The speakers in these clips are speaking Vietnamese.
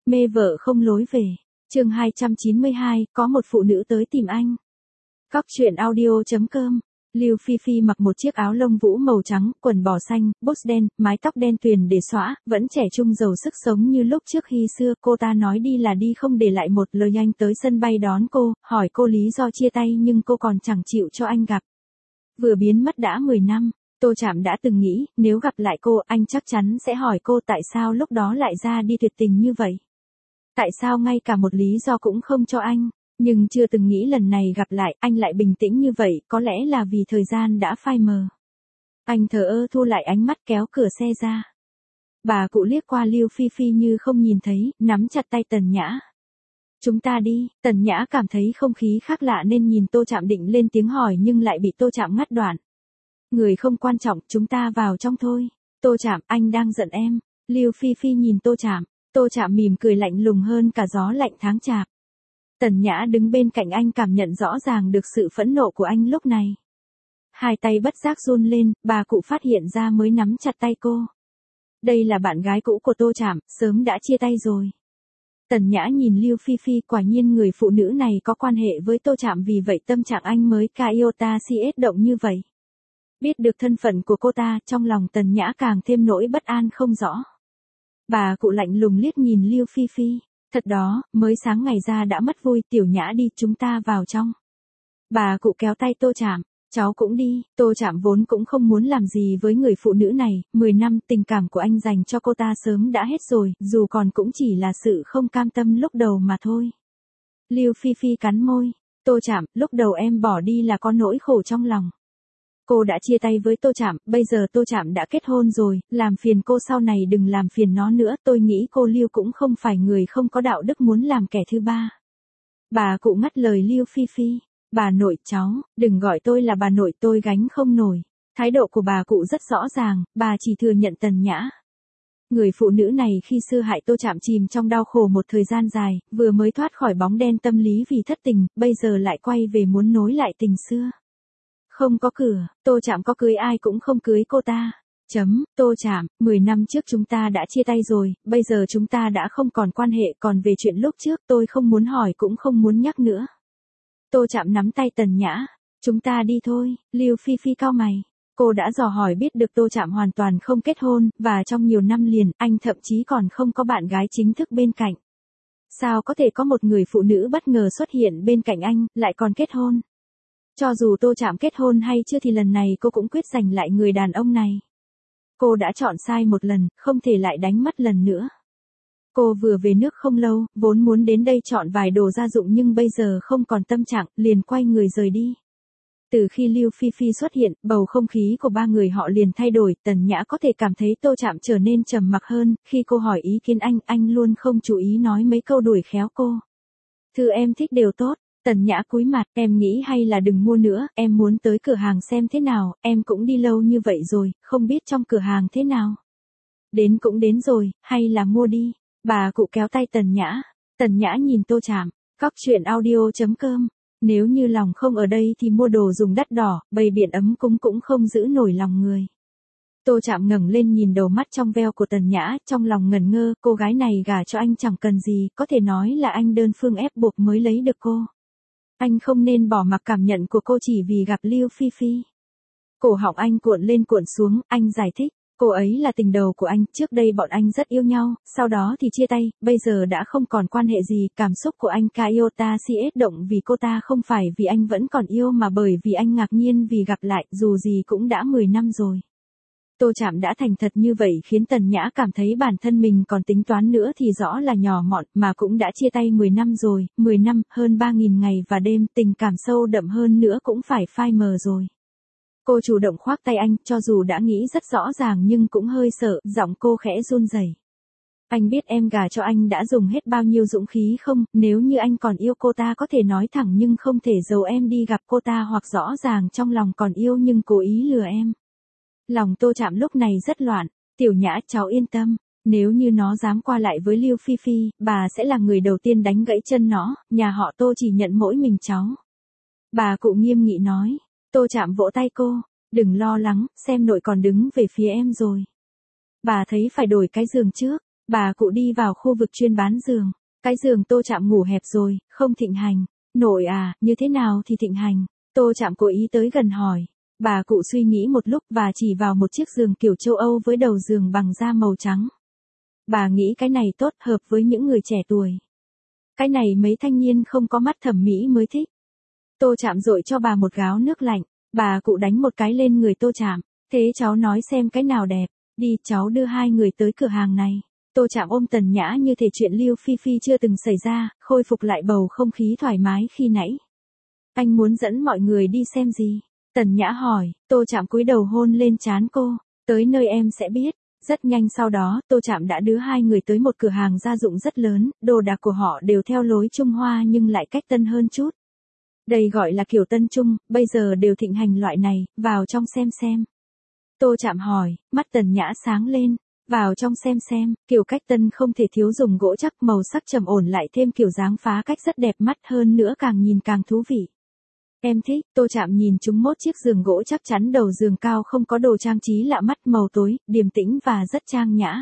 Mê vợ không lối về. Chương 292, có một phụ nữ tới tìm anh. Cóc truyện audio.com. Lưu Phi Phi mặc một chiếc áo lông vũ màu trắng, quần bò xanh, boss đen, mái tóc đen tuyền để xõa, vẫn trẻ trung giàu sức sống như lúc trước khi xưa. Cô ta nói đi là đi, không để lại một lời. Anh tới sân bay đón cô, hỏi cô lý do chia tay nhưng cô còn chẳng chịu cho anh gặp. Vừa biến mất đã 10 năm, Tô Trạm đã từng nghĩ, nếu gặp lại cô, anh chắc chắn sẽ hỏi cô tại sao lúc đó lại ra đi tuyệt tình như vậy. Tại sao ngay cả một lý do cũng không cho anh. Nhưng chưa từng nghĩ lần này gặp lại, anh lại bình tĩnh như vậy, có lẽ là vì thời gian đã phai mờ. Anh thờ ơ thu lại ánh mắt, kéo cửa xe ra. Bà cụ liếc qua Lưu Phi Phi như không nhìn thấy, nắm chặt tay Tần Nhã. Chúng ta đi. Tần Nhã cảm thấy không khí khác lạ nên nhìn Tô Trạm định lên tiếng hỏi nhưng lại bị Tô Trạm ngắt đoạn. Người không quan trọng, chúng ta vào trong thôi. Tô Trạm, anh đang giận em. Lưu Phi Phi nhìn Tô Trạm. Tô Trạm mỉm cười lạnh lùng hơn cả gió lạnh tháng chạp. Tần Nhã đứng bên cạnh anh cảm nhận rõ ràng được sự phẫn nộ của anh lúc này. Hai tay bất giác run lên, bà cụ phát hiện ra mới nắm chặt tay cô. Đây là bạn gái cũ của Tô Trạm, sớm đã chia tay rồi. Tần Nhã nhìn Lưu Phi Phi, quả nhiên người phụ nữ này có quan hệ với Tô Trạm, vì vậy tâm trạng anh mới iota CS động như vậy. Biết được thân phận của cô ta, trong lòng Tần Nhã càng thêm nỗi bất an không rõ. Bà cụ lạnh lùng liếc nhìn Lưu Phi Phi. Thật đó, mới sáng ngày ra đã mất vui. Tiểu Nhã đi, chúng ta vào trong. Bà cụ kéo tay Tô Trạm. Cháu cũng đi. Tô Trạm vốn cũng không muốn làm gì với người phụ nữ này. 10 năm tình cảm của anh dành cho cô ta sớm đã hết rồi, dù còn cũng chỉ là sự không cam tâm lúc đầu mà thôi. Lưu Phi Phi cắn môi. Tô Trạm, lúc đầu em bỏ đi là có nỗi khổ trong lòng. Cô đã chia tay với Tô Trạm, bây giờ Tô Trạm đã kết hôn rồi, làm phiền cô sau này đừng làm phiền nó nữa. Tôi nghĩ cô Lưu cũng không phải người không có đạo đức muốn làm kẻ thứ ba. Bà cụ ngắt lời Lưu Phi Phi. Bà nội, cháu, đừng gọi tôi là bà nội, tôi gánh không nổi. Thái độ của bà cụ rất rõ ràng, bà chỉ thừa nhận Tần Nhã. Người phụ nữ này khi xưa hại Tô Trạm chìm trong đau khổ một thời gian dài, vừa mới thoát khỏi bóng đen tâm lý vì thất tình, bây giờ lại quay về muốn nối lại tình xưa. Không có cửa, Tô Trạm có cưới ai cũng không cưới cô ta. Tô Trạm, 10 năm trước chúng ta đã chia tay rồi, bây giờ chúng ta đã không còn quan hệ, còn về chuyện lúc trước tôi không muốn hỏi cũng không muốn nhắc nữa. Tô Trạm nắm tay Tần Nhã. Chúng ta đi thôi. Lưu Phi Phi cau mày. Cô đã dò hỏi biết được Tô Trạm hoàn toàn không kết hôn, và trong nhiều năm liền, anh thậm chí còn không có bạn gái chính thức bên cạnh. Sao có thể có một người phụ nữ bất ngờ xuất hiện bên cạnh anh, lại còn kết hôn? Cho dù Tô Trạm kết hôn hay chưa thì lần này cô cũng quyết giành lại người đàn ông này. Cô đã chọn sai một lần, không thể lại đánh mất lần nữa. Cô vừa về nước không lâu, vốn muốn đến đây chọn vài đồ gia dụng nhưng bây giờ không còn tâm trạng, liền quay người rời đi. Từ khi Lưu Phi Phi xuất hiện, bầu không khí của ba người họ liền thay đổi. Tần Nhã có thể cảm thấy Tô Trạm trở nên trầm mặc hơn, khi cô hỏi ý kiến anh luôn không chú ý nói mấy câu đuổi khéo cô. Thứ em thích đều tốt. Tần Nhã cúi mặt, em nghĩ hay là đừng mua nữa, em muốn tới cửa hàng xem thế nào, em cũng đi lâu như vậy rồi, không biết trong cửa hàng thế nào. Đến cũng đến rồi, hay là mua đi. Bà cụ kéo tay Tần Nhã. Tần Nhã nhìn Tô Trạm. Cóc truyện audio.com. Nếu như lòng không ở đây thì mua đồ dùng đắt đỏ, bày biện ấm cúng cũng không giữ nổi lòng người. Tô Trạm ngẩng lên nhìn đầu mắt trong veo của Tần Nhã, trong lòng ngẩn ngơ, cô gái này gả cho anh chẳng cần gì, có thể nói là anh đơn phương ép buộc mới lấy được cô. Anh không nên bỏ mặc cảm nhận của cô chỉ vì gặp Lưu Phi Phi. Cổ họng anh cuộn lên cuộn xuống, anh giải thích. Cô ấy là tình đầu của anh, trước đây bọn anh rất yêu nhau, sau đó thì chia tay, bây giờ đã không còn quan hệ gì. Cảm xúc của anh iota CS động vì cô ta, không phải vì anh vẫn còn yêu mà bởi vì anh ngạc nhiên vì gặp lại, dù gì cũng đã 10 năm rồi. Tô Trạm đã thành thật như vậy khiến Tần Nhã cảm thấy bản thân mình còn tính toán nữa thì rõ là nhỏ mọn, mà cũng đã chia tay 10 năm rồi, 10 năm, hơn 3.000 ngày và đêm, tình cảm sâu đậm hơn nữa cũng phải phai mờ rồi. Cô chủ động khoác tay anh, cho dù đã nghĩ rất rõ ràng nhưng cũng hơi sợ, giọng cô khẽ run rẩy. Anh biết em gả cho anh đã dùng hết bao nhiêu dũng khí không, nếu như anh còn yêu cô ta có thể nói thẳng nhưng không thể giấu em đi gặp cô ta, hoặc rõ ràng trong lòng còn yêu nhưng cố ý lừa em. Lòng Tô Trạm lúc này rất loạn. Tiểu Nhã, cháu yên tâm, nếu như nó dám qua lại với Lưu Phi Phi, bà sẽ là người đầu tiên đánh gãy chân nó, nhà họ Tô chỉ nhận mỗi mình cháu. Bà cụ nghiêm nghị nói. Tô Trạm vỗ tay cô. Đừng lo lắng, xem nội còn đứng về phía em rồi. Bà thấy phải đổi cái giường trước. Bà cụ đi vào khu vực chuyên bán giường. Cái giường Tô Trạm ngủ hẹp rồi, không thịnh hành. Nội à, như thế nào thì thịnh hành? Tô Trạm cố ý tới gần hỏi. Bà cụ suy nghĩ một lúc và chỉ vào một chiếc giường kiểu châu Âu với đầu giường bằng da màu trắng. Bà nghĩ cái này tốt, hợp với những người trẻ tuổi. Cái này mấy thanh niên không có mắt thẩm mỹ mới thích. Tô Trạm dội cho bà một gáo nước lạnh. Bà cụ đánh một cái lên người Tô Trạm. Thế cháu nói xem cái nào đẹp. Đi, cháu đưa hai người tới cửa hàng này. Tô Trạm ôm Tần Nhã như thể chuyện Lưu Phi Phi chưa từng xảy ra, khôi phục lại bầu không khí thoải mái khi nãy. Anh muốn dẫn mọi người đi xem gì? Tần Nhã hỏi. Tô Trạm cúi đầu hôn lên trán cô. Tới nơi em sẽ biết. Rất nhanh sau đó, Tô Trạm đã đưa hai người tới một cửa hàng gia dụng rất lớn, đồ đạc của họ đều theo lối Trung Hoa nhưng lại cách tân hơn chút. Đây gọi là kiểu tân trung, bây giờ đều thịnh hành loại này, vào trong xem. Tô Trạm hỏi, mắt Tần Nhã sáng lên. Vào trong xem, kiểu cách tân không thể thiếu dùng gỗ chắc, màu sắc trầm ổn lại thêm kiểu dáng phá cách rất đẹp mắt, hơn nữa càng nhìn càng thú vị. Em thích. Tô Trạm nhìn chúng mốt chiếc giường gỗ chắc chắn, đầu giường cao không có đồ trang trí lạ mắt, màu tối, điềm tĩnh và rất trang nhã.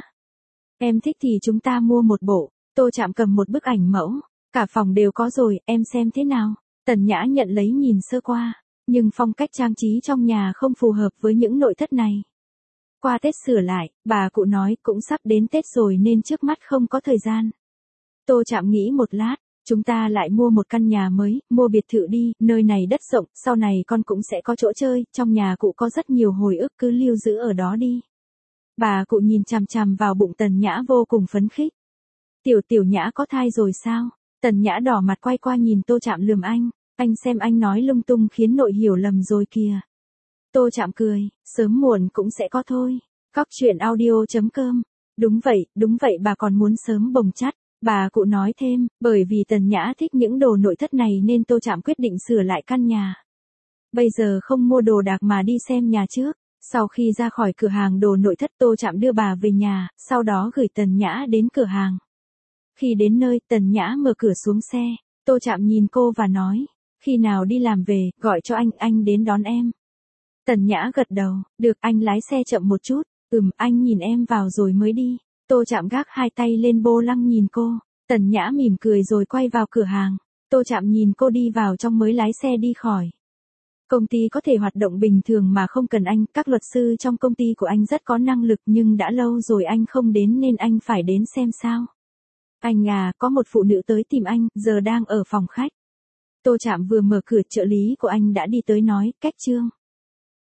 Em thích thì chúng ta mua một bộ. Tô Trạm cầm một bức ảnh mẫu. Cả phòng đều có rồi, em xem thế nào? Tần Nhã nhận lấy nhìn sơ qua. Nhưng phong cách trang trí trong nhà không phù hợp với những nội thất này. Qua Tết sửa lại, bà cụ nói cũng sắp đến Tết rồi nên trước mắt không có thời gian. Tô Trạm nghĩ một lát. Chúng ta lại mua một căn nhà mới, mua biệt thự đi, nơi này đất rộng, sau này con cũng sẽ có chỗ chơi, trong nhà cụ có rất nhiều hồi ức, cứ lưu giữ ở đó đi. Bà cụ nhìn chằm chằm vào bụng Tần Nhã vô cùng phấn khích. Tiểu Nhã có thai rồi sao? Tần Nhã đỏ mặt quay qua nhìn Tô Trạm lườm anh xem anh nói lung tung khiến nội hiểu lầm rồi kìa. Tô Trạm cười, sớm muộn cũng sẽ có thôi. Cóc truyện audio.com. Đúng vậy, bà còn muốn sớm bồng chắt. Bà cụ nói thêm, bởi vì Tần Nhã thích những đồ nội thất này nên Tô Trạm quyết định sửa lại căn nhà. Bây giờ không mua đồ đạc mà đi xem nhà trước. Sau khi ra khỏi cửa hàng đồ nội thất, Tô Trạm đưa bà về nhà, sau đó gửi Tần Nhã đến cửa hàng. Khi đến nơi, Tần Nhã mở cửa xuống xe. Tô Trạm nhìn cô và nói, khi nào đi làm về, gọi cho anh đến đón em. Tần Nhã gật đầu, được, anh lái xe chậm một chút. Anh nhìn em vào rồi mới đi. Tô Trạm gác hai tay lên vô lăng nhìn cô. Tần Nhã mỉm cười rồi quay vào cửa hàng. Tô Trạm nhìn cô đi vào trong mới lái xe đi khỏi. Công ty có thể hoạt động bình thường mà không cần anh. Các luật sư trong công ty của anh rất có năng lực nhưng đã lâu rồi anh không đến nên anh phải đến xem sao. Anh à, có một phụ nữ tới tìm anh, giờ đang ở phòng khách. Tô Trạm vừa mở cửa, trợ lý của anh đã đi tới nói, cách Trương.